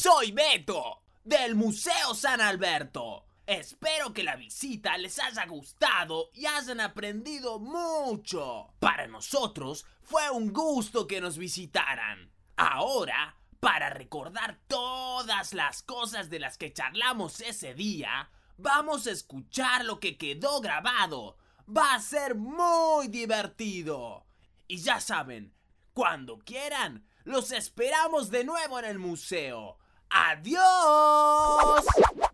Soy Beto, del Museo San Alberto. Espero que la visita les haya gustado y hayan aprendido mucho. Para nosotros fue un gusto que nos visitaran. Ahora, para recordar todas las cosas de las que charlamos ese día, vamos a escuchar lo que quedó grabado. Va a ser muy divertido. Y ya saben, cuando quieran, los esperamos de nuevo en el museo. ¡Adiós!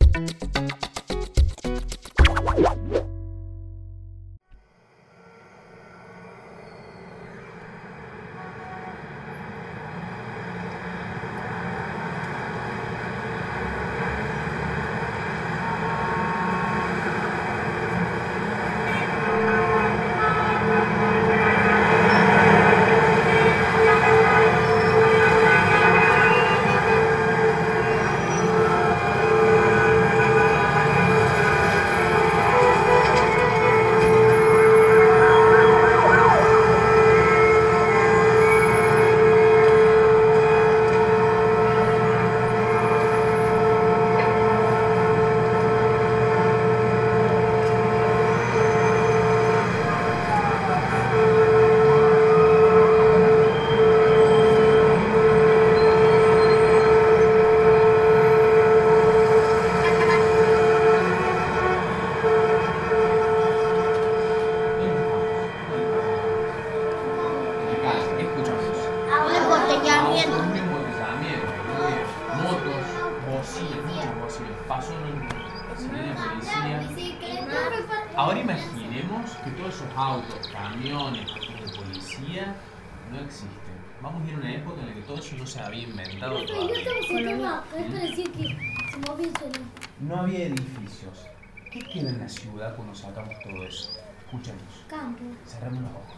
Ahora imaginemos que todos esos autos, camiones, de policía no existen. Vamos a ir a una época en la que todo eso no se había inventado todavía. No había edificios. ¿Qué queda en la ciudad cuando sacamos todo eso? Escúchanos. Campo. Cerramos los ojos.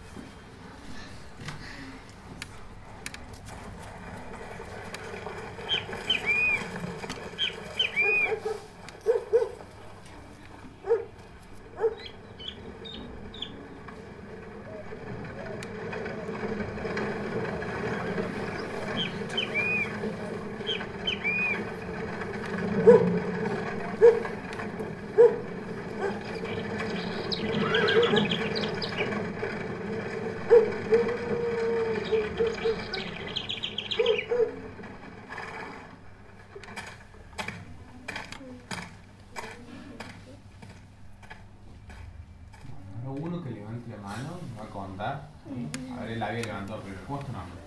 Uno que levante la mano, me va a contar. A ver, él había levantado primero. ¿Cómo es tu nombre?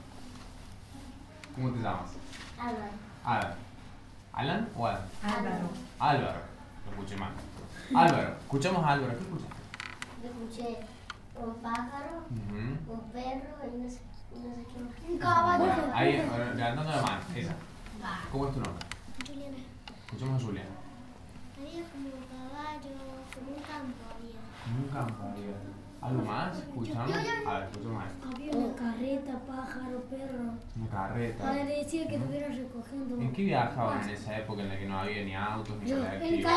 ¿Cómo te llamas? Álvaro. Adam. ¿Alan o Adam? Álvaro. Álvaro. Lo escuché mal. Álvaro. Escuchamos a Álvaro. ¿Qué escuchaste? Yo escuché un pájaro, un perro y no sé qué más. Un Bueno, caballo. ahí, ahora, levantando la mano. Esa. Va. ¿Cómo es tu nombre? Juliana. Escuchamos a Juliana. Había como un caballo, como un campo había. En un campo había. ¿Algo más? ¿Escuchamos? A ver, escuchamos a esto. Había una carreta, pájaro, perro. Una carreta. Padre decía que estuvieran recogiendo. ¿En qué viajaban en esa época en la que no había ni autos ni Yo, colectivos?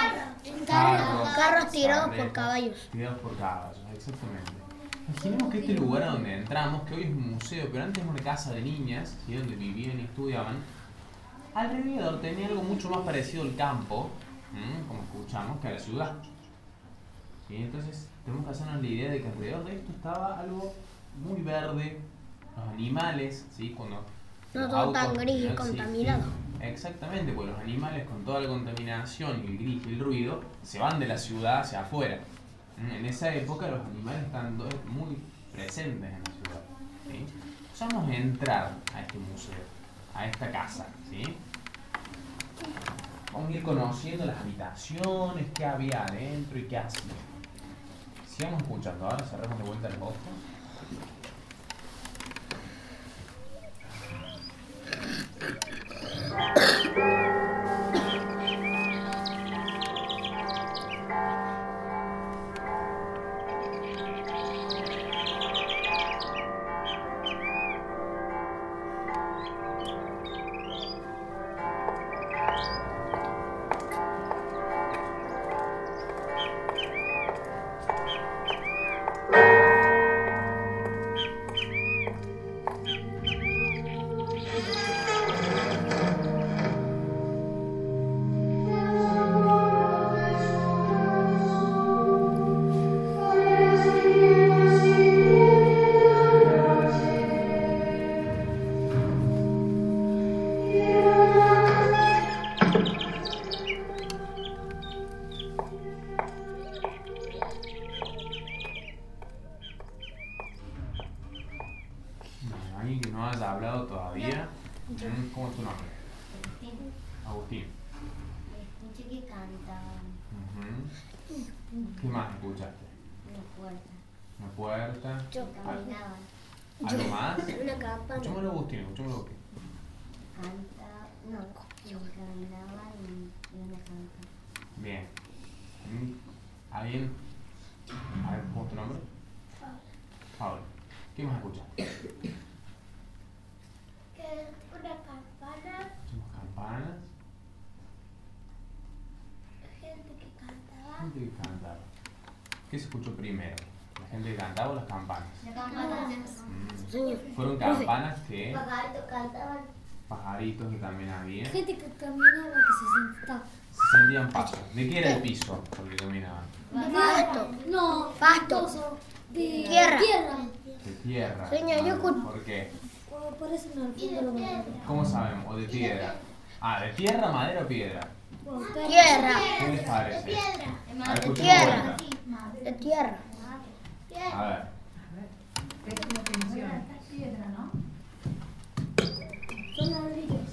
Carros tirados por Carretas, caballos. Tirados por caballos, exactamente. Imaginemos que este lugar a donde entramos, que hoy es un museo, pero antes era una casa de niñas, ¿sí? Donde vivían y estudiaban, alrededor tenía algo mucho más parecido al campo, como escuchamos, que a la ciudad. ¿Sí? Entonces tenemos que hacernos la idea de que alrededor de esto estaba algo muy verde, los animales, ¿sí? Cuando No los todo autos tan gris y no contaminado. existían. Exactamente, porque los animales con toda la contaminación y el gris y el ruido se van de la ciudad hacia afuera. En esa época los animales están muy presentes en la ciudad. ¿Sí? Entonces vamos a entrar a este museo, a esta casa. ¿Sí? Vamos a ir conociendo las habitaciones, qué había adentro y qué hacía. Sigamos escuchando, ahora cerramos de vuelta los ojos. alguien que no haya hablado todavía. ¿Cómo es tu nombre? Agustín. Escuché que cantaban ¿Qué más escuchaste? una puerta. Una puerta. Caminaban. ¿Algo más? Una campana. Escuchémoslo Agustín, escuchémoslo Agustín. Caminaban y una campana. Bien. ¿Alguien? A ver, ¿cómo es tu nombre? Pablo. ¿Qué más escuchaste? Una campana, Escuchamos campanas. gente que cantaba. Gente que cantaba. ¿Qué se escuchó primero? ¿La gente que cantaba o las campanas? Las campanas. Fueron campanas que... Pajaritos cantaban. Pajaritos que también había. Gente que caminaba, que se sentaba. Se sentían pasos. ¿De qué era el piso por el que caminaban? Pasto. No. Pasto. Coso. De Tierra. De tierra. Señor, yo escucho- ¿Por qué? Parece una alfombra lo que ¿Cómo sabemos? ¿O de piedra? Ah, ¿de tierra, madera o piedra? Tierra. ¿Qué les parece? A ver, escuchemos Tierra. vuelta. De tierra. A ver. son ladrillos.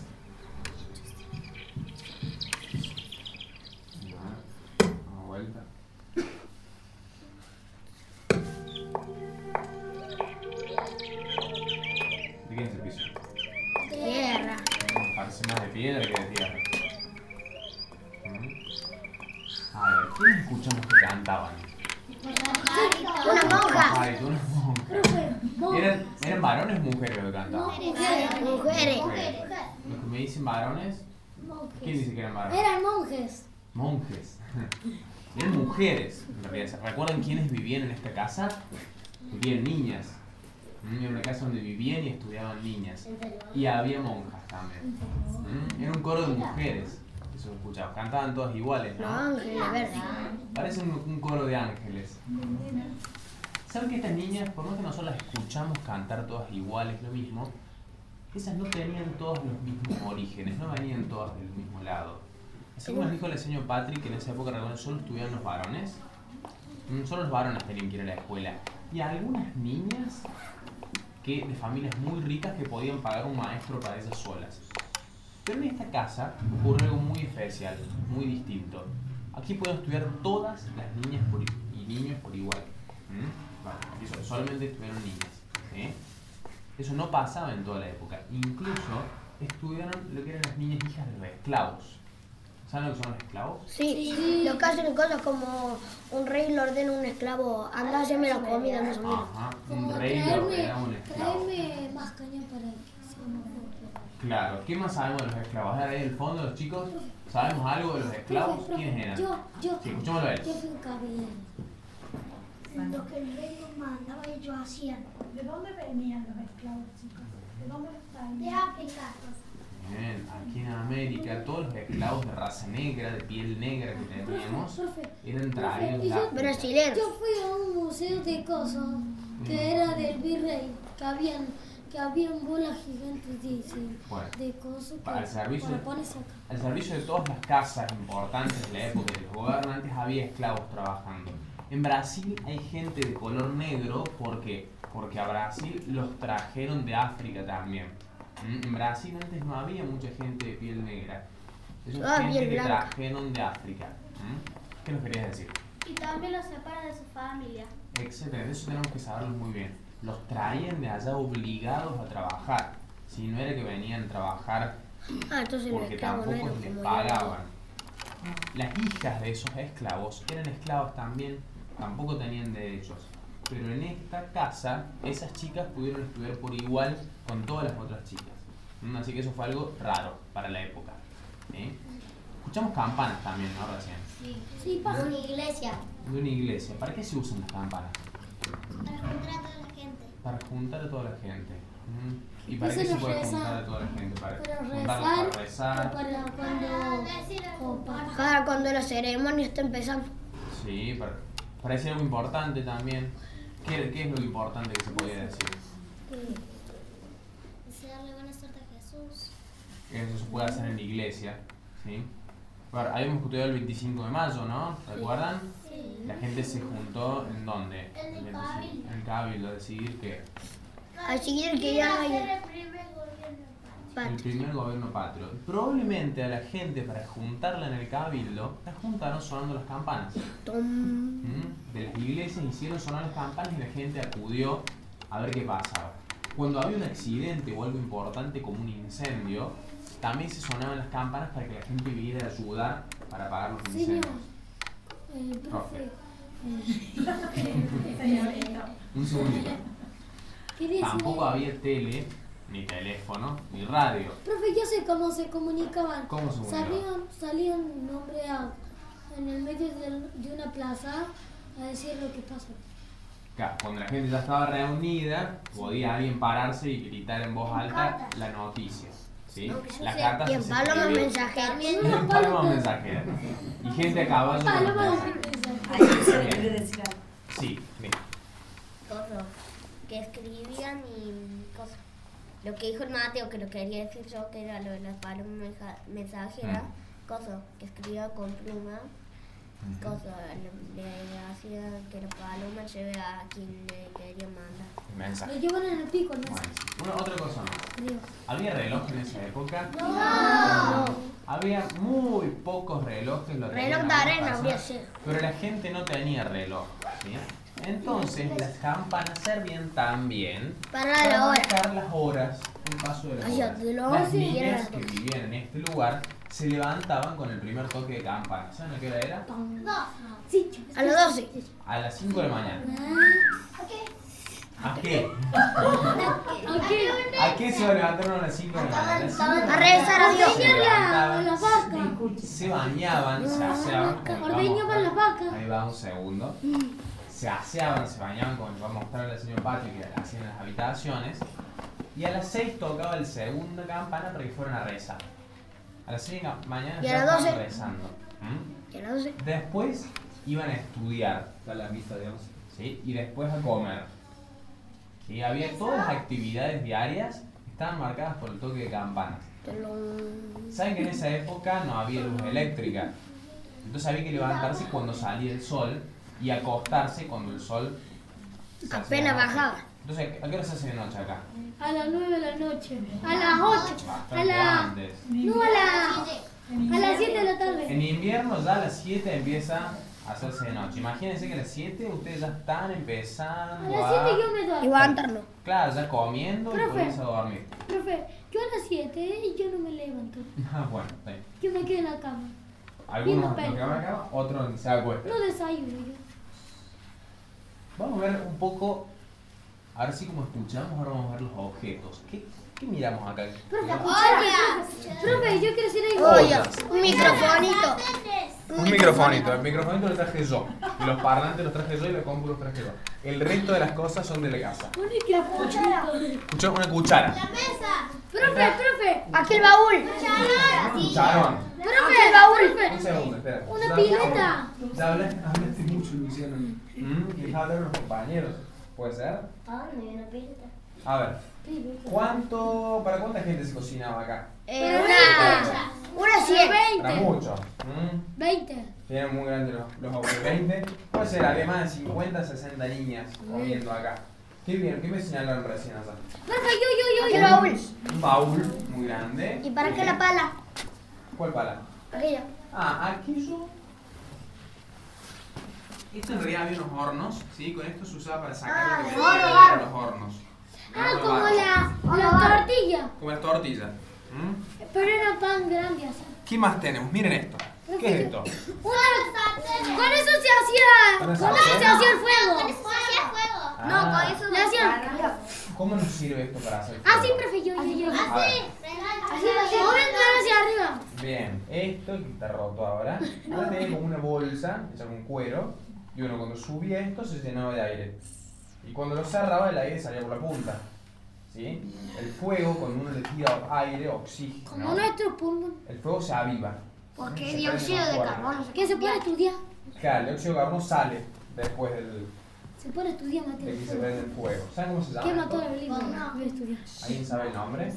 Damos vuelta. ¿De qué es el piso? Tierra. Parece más de piedra que de tierra. A ver, ¿quiénes escuchamos que cantaban? Una monja. Pajaritos, unas monjas. Profe, ¿Eran varones o mujeres los que cantaban? Mujeres. Mujeres. Los que me dicen varones, ¿quién dice que eran varones? eran monjes. Monjes. Eran mujeres, en realidad. ¿Recuerdan quiénes vivían en esta casa? Vivían niñas. Era una casa donde vivían y estudiaban niñas. Y había monjas también. Era un coro de mujeres. Eso lo escuchaba. Cantaban todas iguales, Los ¿no? ángeles verdes. Parece un coro de ángeles. ¿Saben que estas niñas, por más que nosotros las escuchamos cantar todas iguales, lo mismo, esas no tenían todos los mismos orígenes, no venían todas del mismo lado? Así como nos dijo el señor Patrick, que en esa época recuerdo, solo estudiaban los varones. Solo los varones tenían que ir a la escuela. Y algunas niñas de familias muy ricas que podían pagar un maestro para ellas solas. Pero en esta casa ocurre algo muy especial, muy distinto. Aquí pueden estudiar todas las niñas y niños por igual. Bueno, aquí solamente estudiaron niñas. ¿Sí? Eso no pasaba en toda la época. Incluso estudiaron lo que eran las niñas hijas de los esclavos. ¿Saben lo que son los esclavos? Sí. Los que hacen cosas como un rey le ordena a un esclavo, anda a hacerme la comida, no sé. Ajá, un Como rey le ordena a un esclavo. traerme más caña para que sea más fuerte. Claro, ¿qué más sabemos de los esclavos? A ver, ahí en el fondo, los chicos, ¿sabemos algo de los esclavos? Profe, ¿Quiénes eran? Yo Sí, escuchémoslo a él. fui un caballero. Lo que el rey nos mandaba ellos hacían. ¿De dónde venían los esclavos, chicos? ¿De dónde estaban? De África. Bien, aquí en América, todos los esclavos de raza negra, de piel negra que teníamos, Profe, eran traídos de y yo- África. Brasileros. yo fui a un museo de cosas que era del virrey, que habían bolas gigantes Bueno, de cosas para el servicio- para ponerse acá. Al servicio de todas las casas importantes de la época de los gobernantes había esclavos trabajando. En Brasil hay gente de color negro porque a Brasil los trajeron de África también. En Brasil antes no había mucha gente de piel negra. Es Ah, gente piel que blanca. trajeron de África. ¿Qué nos querías decir? Y también los separa de su familia. Excelente, eso tenemos que saberlo muy bien. Los traían de allá obligados a trabajar. Si no era que venían a trabajar Ah, entonces los porque esclavos no tampoco eran les como pagaban. Las hijas de esos esclavos eran esclavos también, tampoco tenían derechos. Pero en esta casa, esas chicas pudieron estudiar por igual con todas las otras chicas. Así que eso fue algo raro para la época. ¿Sí? Escuchamos campanas también, ¿no? Recién. Sí, De una iglesia. De una iglesia. ¿Para qué se usan las campanas? Para juntar a toda la gente. Para juntar a toda la gente. ¿Y para qué Eso se lo puede rezan. juntar a toda la gente? Para Para juntarlos para rezar, rezar. para cuando Cada cuando la ceremonia está empezando. Sí, para decir algo importante también. ¿Qué es lo importante que se podía decir? Desearle buena suerte a Jesús. Eso se puede hacer en la iglesia. ¿Sí? Bueno, habíamos estudiado el 25 de mayo, ¿no? ¿Recuerdan? Sí. La gente se juntó ¿en dónde? En el 25 Cabildo. En el Cabildo, a decidir Así que ya no hay el primer gobierno. El patria. primer gobierno patrio. Probablemente a la gente para juntarla en el cabildo, la juntaron sonando las campanas. De las iglesias hicieron sonar las campanas y la gente acudió a ver qué pasaba. Cuando había un accidente o algo importante como un incendio, también se sonaban las campanas para que la gente viniera a ayudar para apagar los Señor, incendios. profe, Un segundito. quería Tampoco decirle, había tele, ni teléfono, ni radio. profe, yo sé cómo se comunicaban. ¿Cómo se comunicaban? Salían un hombre en el medio de una plaza a decir lo que pasó. Claro, cuando la gente ya estaba reunida, podía alguien pararse y gritar en voz alta la noticia. ¿Sí? Las cartas Y en se palomas escribían. mensajeras. En palomas mensajeras. Y gente a caballo. Paloma con- de mensaje. Ahí se le quiere decir algo. Sí, sí. Cosas que escribían y cosas. Lo que dijo el Mateo, que lo quería decir yo, que era lo de las palomas mensajeras, cosas que escribía con pluma, cosas le hacía que la paloma lleve a quien le quería mandar. Mensaje. Lo llevan en el pico, ¿no? Bueno, otra cosa más. Creo. ¿Había reloj en esa época? Había muy pocos relojes. Lo tenían Reloj de algunas arena personas, habría sido. pero la gente no tenía reloj. ¿Sí? Entonces las campanas servían también Para la hora. marcar las horas, el paso de las Ay, horas. de las Las 11 y niñas eran las que 12. vivían en este lugar se levantaban con el primer toque de campana. ¿Saben a qué hora era? Sí, A las 12. A las 5 de la mañana. ¿A qué? ¿A ¿A qué se levantaron a las 5 de la mañana? A las 5 de la A rezar a Dios. se levantaban, las vacas. se bañaban, se aseaban. como les Ordeñaban vamos a- las vacas. Ahí va un segundo. Se aseaban, se bañaban, como les va a mostrar al señor Patio que hacían en las habitaciones. Y a las 6 tocaba el segunda campana para que fueran a rezar. A las 6 de la mañana Y a ya las estaban 12. rezando. Y a las 12. Después iban a estudiar A la misa de 11. ¿sí? Y después a comer. ¿Sí? Había todas las actividades diarias estaban marcadas por el toque de campanas. Saben que en esa época no había luz eléctrica, entonces había que levantarse cuando salía el sol y acostarse cuando el sol se hacía Apenas de noche. bajaba. Entonces, ¿a qué hora se hace de noche acá? A las 9 de la noche. A las 8. A Bastante las. antes. No, a las 7 de la tarde. En invierno ya a las 7 empieza a hacerse de noche. Imagínense que a las 7 ustedes ya están A empezando las 7 yo me Y duermo. levantarnos. Claro, ya comiendo y Profe. poniéndose a dormir. Profe, yo a las 7 y yo no me levanto. Ah, bueno, está bien. Yo me quedo en la cama. Algunos Viendo lo que van acá, otros se acuestan. No desayuno yo. Vamos a ver un poco, ahora sí como escuchamos, ahora vamos a ver los objetos. ¿Qué miramos acá? Profe, profe, yo quiero decir algo. Oye, un microfonito. Un microfonito, el microfonito lo traje yo, y los parlantes los traje yo y la compu los traje yo. El resto de las cosas son de la casa. Escuchó una cuchara. Profe, Aquí el baúl. Un cucharón. profe, profe. Un segundo, espera. Una Ya- pileta. Ya hablaste mucho, Luciano. Deja hablar a los compañeros. ¿Puede ser? A ver, ¿para cuánta gente se cocinaba acá? Una 100. Para 20. mucho. 20. Eran muy grandes los abuelos. 20. Puede ser, había más de 50, 60 niñas comiendo acá. Qué bien, ¿qué me señalaron recién allá? Profe, yo. Aquí el baúl. Un baúl muy grande. ¿Y para qué la pala? ¿Cuál pala? Aquella. Ah, aquello. Esto en realidad había unos hornos, ¿sí? Con esto se usaba para sacar lo que eran los hornos. Como la tortilla. Como las tortillas. Pero era pan grande así. ¿Qué más tenemos? Miren esto. ¿Qué es esto? Con eso se hacía. ¿Con Con esa eso se sartén? hacía el fuego. Ah, Le hacían. ¿Cómo nos sirve esto para hacer Así, fuego? profe, yo. A ver, Moviendo hacia arriba. bien, esto que está roto ahora tenía como una bolsa hecha con cuero y uno cuando subía esto se llenaba de aire y cuando lo cerraba el aire salía por la punta, ¿sí? El fuego cuando uno le tira aire, oxígeno, Como nuestro pulmón. el fuego se aviva. Porque Se es prende dióxido más de fuerte. carbono. ¿Qué se puede estudiar? Claro, el dióxido de carbono sale después Se puede estudiar de que se matemáticas. prende el fuego. ¿Saben cómo se llama? ¿Qué mató esto? a Belén? Voy a estudiar. ¿Alguien sabe el nombre?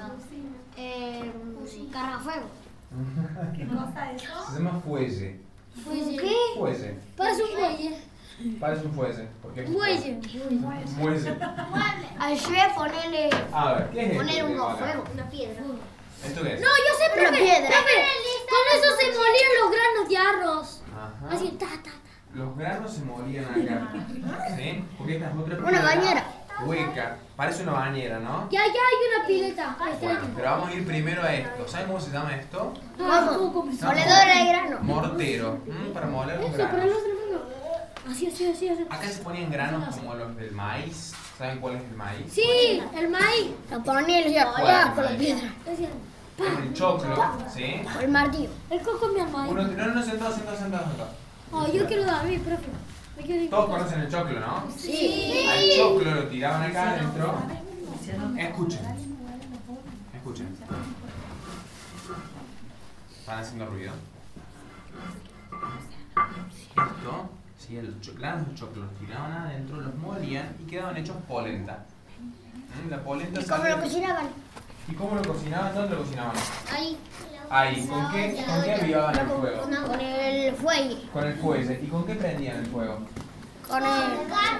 Cargafuego. ¿Qué cosa es eso? Se llama fuelle. ¿Qué? Fuelle. Parece un muelle. Parece un fuese. ¿Por qué? Muelle. Muelle. Al chef ponerle A ver, ¿qué es esto? poner que un tengo acá? fuego, una piedra. ¿Esto qué es? No, yo sé, Una profe. piedra. Profe, con eso se molían los granos de arroz. Ajá. Así, ta, ta, ta. Los granos se molían acá. ¿Sí? Porque esta es otra Una piedra bañera. hueca. Parece una bañera, ¿no? Ya hay una pileta. Bueno, pero vamos a ir primero a esto. ¿Saben cómo se llama esto? Vamos. Moledora de grano. Mortero. Para moler los Eso, para granos. los hermanos. Así. Acá se ponían granos como los del maíz. ¿Saben cuál es el maíz? Sí, el maíz. Lo ponía y ya Bueno, con la piedra. Decían, Con el choclo, ¿sí? Con el martillo. el coco mi maíz. No, sentados. Oh, yo quiero dar a mí, profe. Me quiero ir. Todos conocen el choclo, ¿no? Sí. Al choclo lo tiraban acá adentro. Escuchen. Están haciendo ruido. Esto, sí, granos de choclo los tiraban adentro, los molían y quedaban hechos polenta. La polenta ¿Y cómo sale- lo cocinaban? ¿Y cómo lo cocinaban? ¿Dónde lo cocinaban? Ahí. Ahí, ¿con qué avivaban el fuego? Con el fuelle. Con el fuelle. ¿Y con qué prendían el fuego? Con el.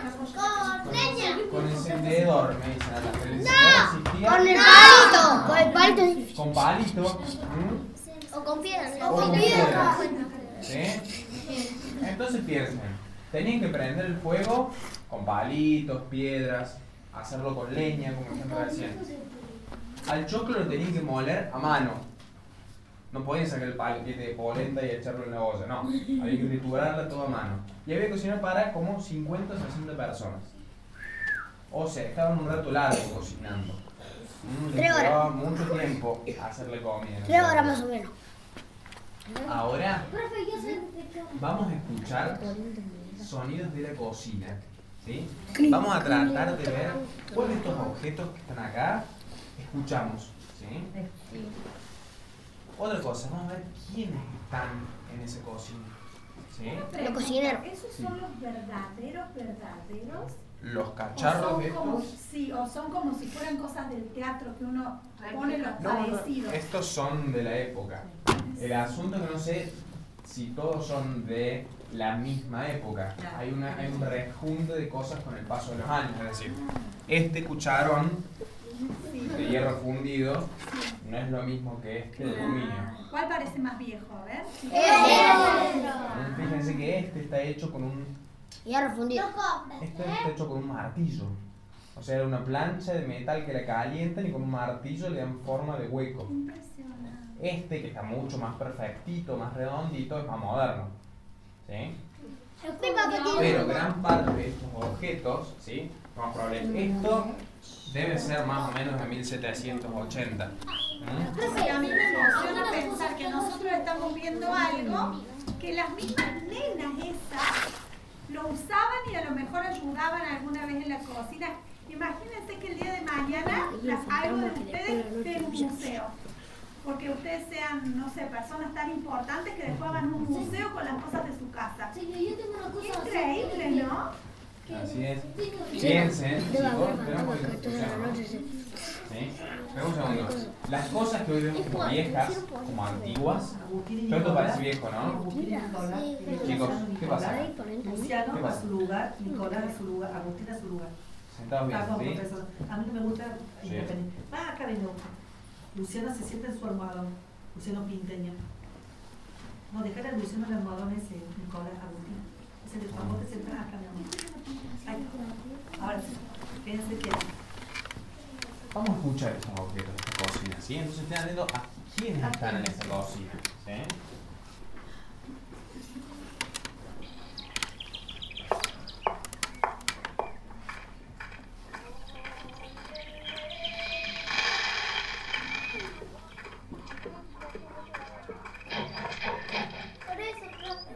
Con encendedor, me dicen acá. El encendedor existía Con el palito. Con el palito. con palito. O con piedra. O con piedra. ¿Sí? Entonces piensen, tenían que prender el fuego con palitos, piedras, hacerlo con leña, como ejemplo recién. Al choclo lo tenían que moler a mano. No podían sacar el paquete de polenta y echarlo en la olla, no. Había que triturarla todo a mano. Y había que cocinar para como 50 o 60 personas. O sea, estaban un rato largo cocinando. 3 horas. Llevaba mucho tiempo hacerle comida. 3 horas más o menos. Ahora Profe, yo sé de qué. vamos a escuchar sonidos de la cocina. ¿Sí? Vamos a tratar de ver cuál de estos objetos que están acá escuchamos. ¿Sí? Otra cosa, vamos a ver quiénes están en esa cocina. ¿Sí? Los cocineros. ¿Esos son los verdaderos? Los ¿O cacharros son estos. como, sí, o son como si fueran cosas del teatro que uno pone los No, parecidos? estos son de la época. El asunto es que no sé si todos son de la misma época. Hay un rejunte de cosas con el paso de los años. Es decir, este cucharón de hierro fundido no es lo mismo que este de aluminio. ¿Cuál parece más viejo? A ver. Fíjense que este está hecho con un Hierro fundido. está hecho con un martillo. O sea, era una plancha de metal que la calientan y con un martillo le dan forma de hueco. Este, que está mucho más perfectito, más redondito, es más moderno. ¿Sí? Pero gran parte de estos objetos, ¿sí? Vamos a probar esto debe ser más o menos de 1780. Sí, a mí me emociona pensar que nosotros estamos viendo algo que las mismas nenas esas lo usaban y a lo mejor ayudaban alguna vez en la cocina. Imagínense que el día de mañana algo de ustedes esté en un museo. Porque ustedes sean, no sé, personas tan importantes que después van a un museo con las cosas de su casa. Sí, yo tengo una cosa así. Increíble, ¿no? Así es. Piensen, chicos, esperamos que funcione. ¿Sí? Espera un segundo. Las cosas que hoy vemos como viejas, como antiguas, todo esto parece viejo, ¿no? Chicos, ¿qué pasa? Luciano ¿Qué a pasa? su lugar, Nicolás a su lugar, Agustín a su lugar. Sentados bien, Cada ¿sí? profesor. A mí no me gusta Sí. independiente. Va acá me gusta. Luciano se sienta en su almohadón. Luciano Pinteña. No, dejar a Luciano en el almohadón ese, Nicolás, Agustín. Ese de favor te sentás acá, mi amor. Ahí. Ahora sí. Fíjense que Vamos a escuchar estos objetos de esta cocina, ¿sí? Entonces están viendo a quiénes están en esta cocina, ¿sí? Por eso, profe.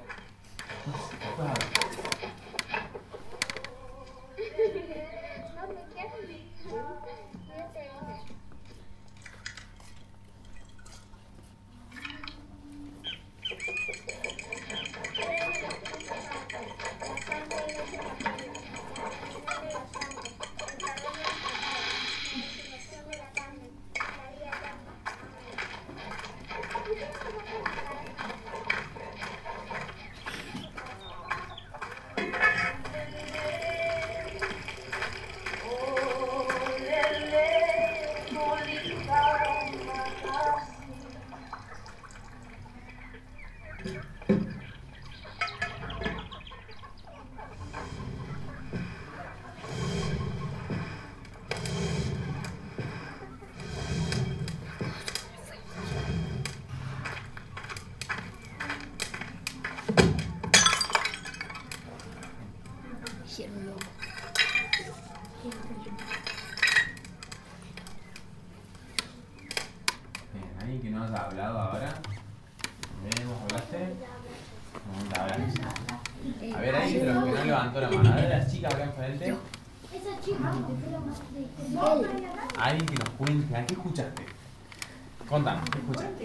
Alguien que nos cuente. ¿A qué escuchaste? Contanos, ¿qué escuchaste?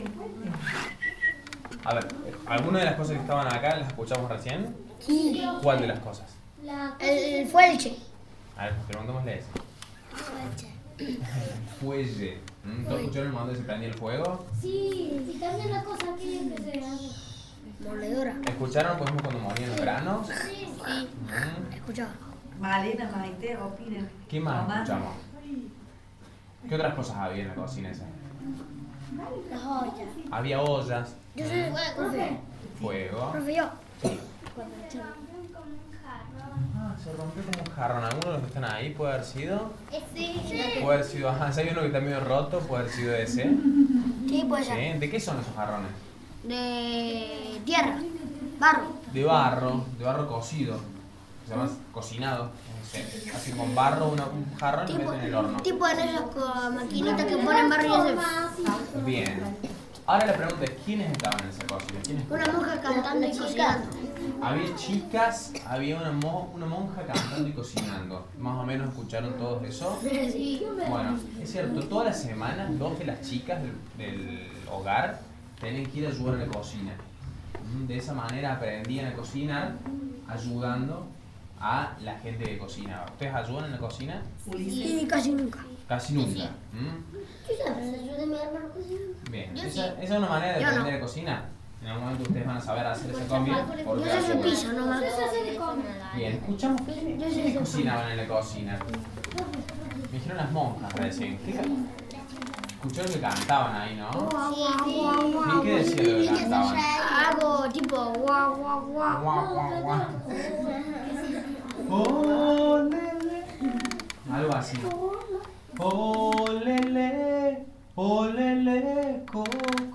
A ver, ¿alguna de las cosas que estaban acá las escuchamos recién? Sí. ¿Cuál de las cosas? El fuelche. A ver, preguntémosle eso. Fuelle. ¿Todos escucharon el momento que se prendía el fuego? Sí, y también la cosa aquella que se hace. Moledora. ¿Escucharon, por ejemplo, cuando morían los granos? Sí. Escuchaba. Malena, Maite, opinen. ¿Qué más Mamá. escuchamos? ¿Qué otras cosas había en la cocina esa? Las ollas. Había ollas, Yo soy profe. fuego. Profe, yo. Ah, se rompió como un jarrón. ¿Alguno de los que están ahí puede haber sido? Sí. Puede haber sido, ajá, si hay uno que está medio roto, puede haber sido ese. Sí, puede ser. ¿Sí? ¿De qué son esos jarrones? De tierra. Barro. De barro cocido. Se llama cocinado. Sí. Así con barro, un jarrón y Tipo, meten en el horno. tipo en esas maquinitas que ponen barro y hacen. Bien. Ahora la pregunta es, ¿quiénes estaban en esa cocina? ¿Quiénes Una monja cantando y cocinando. Había chicas, había una monja cantando y cocinando. Más o menos escucharon todos eso. Sí. Bueno, es cierto, todas las semanas 2 de las chicas del hogar tenían que ir a ayudar en la cocina. De esa manera aprendían a cocinar ayudando a la gente que cocinaba. ¿Ustedes ayudan en la cocina? Sí, casi nunca. Casi nunca. Yo siempre le ayudo a mi hermano cocinando. Bien, Yo esa sí. es una manera de Yo aprender no. a cocinar. En algún momento ustedes van a saber hacer esa comida. porque Yo sé su ayudan. piso nomás. Yo sé hacer de comer. Bien, escuchamos quiénes cocinaban en la cocina. Me dijeron las monjas recién. Escucharon que cantaban ahí, ¿no? ¿Y qué decía lo que cantaban? Algo tipo guau, guau, guau. Guau, guau, guau. Oh, lele. Algo así. Oh, lele, coco.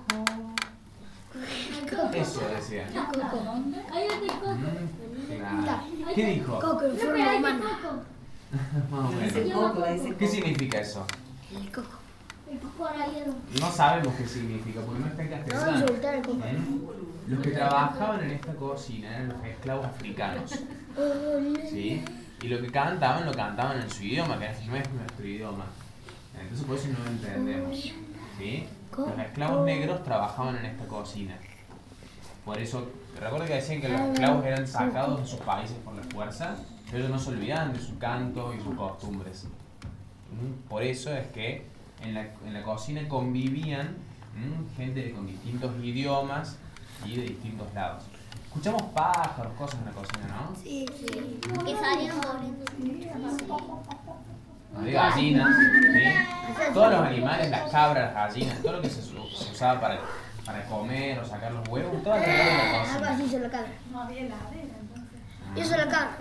Eso decía. Hay otro coco. Claro. ¿Qué dijo? Coco en Profe, forma hay de humana. coco. Más o Le dice menos. coco, le dice ¿Qué coco. significa eso? El coco. El coco rayado. No sabemos qué significa, porque no está en No, castellano. soltar el coco. Los que trabajaban en esta cocina eran los esclavos africanos. ¿Sí? Y lo que cantaban, lo cantaban en su idioma, que no es nuestro idioma. Entonces por eso no lo entendemos. ¿Sí? Los esclavos negros trabajaban en esta cocina. Por eso, recuerdo que decían que los esclavos eran sacados de sus países por la fuerza, pero ellos no se olvidaban de su canto y sus costumbres. Por eso es que en la cocina convivían gente con distintos idiomas y de distintos lados. Escuchamos pájaros, cosas en la cocina, ¿no? Sí. Que salieron volando. De gallinas, ¿sí? Todos los animales, las cabras, las gallinas, todo lo que se usaba para comer o sacar los huevos, todo alrededor de la Algo cocina. así se lo cabra. No había heladera entonces. Yo se lo cabra.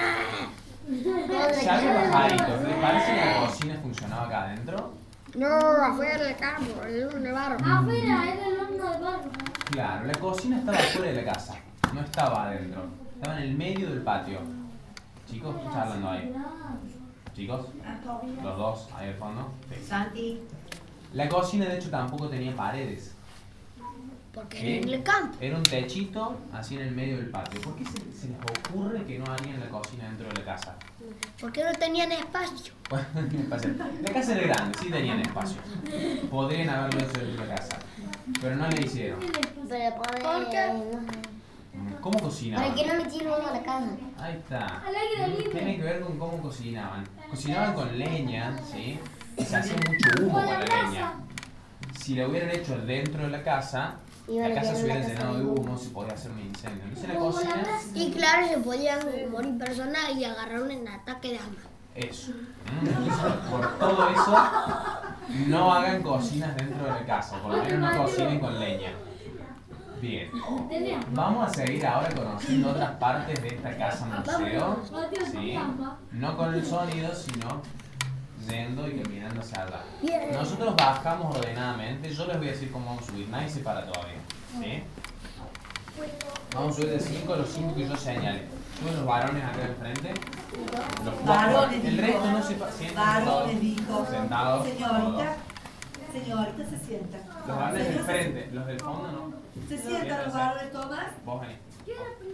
Si había pajaritos, ¿les parece que la cocina funcionaba acá adentro? No, afuera del campo, el horno de barro. Afuera era el horno de barro. Claro, la cocina estaba fuera de la casa, no estaba adentro, estaba en el medio del patio. Chicos, ¿qué están hablando ahí? Chicos, los dos ahí al fondo. Sí. Santi. La cocina de hecho tampoco tenía paredes. Porque ¿Sí? en el campo. Era un techito así en el medio del patio. ¿Por qué se les ocurre que no harían la cocina dentro de la casa? Porque no tenían espacio. La casa era grande, sí tenían espacio. Podrían haberlo hecho dentro de la casa, pero no le hicieron. Pero ¿por qué? ¿Cómo cocinaban? Para que no metieran humo a la casa. Ahí está. Al aire libre. Tiene que ver con cómo cocinaban. Cocinaban con leña, ¿sí? Y se hacía mucho humo con la leña. Si la hubieran hecho dentro de la casa se hubiera llenado de humo, se podía hacer un incendio. Entonces la cocina... Y claro, se podían morir personas y agarrar un ataque de asma. Eso. Entonces, por todo eso, no hagan cocinas dentro de la casa. Por lo menos no cocinen con leña. Bien. Vamos a seguir ahora conociendo otras partes de esta casa museo. ¿Sí? No con el sonido, sino yendo y caminando hacia allá. Nosotros bajamos ordenadamente. Yo les voy a decir cómo vamos a subir. Nadie se para todavía. ¿Sí? Vamos a subir de 5 a los 5 que yo señale. Suben los varones acá al frente. Los Varones, el dijo. resto no se sientan Varones, todos dijo. sentados. Señorita. Señorita se sienta. Los varones del Señor, frente, los del fondo no. Se sientan los varones, Tomás. Vos venís.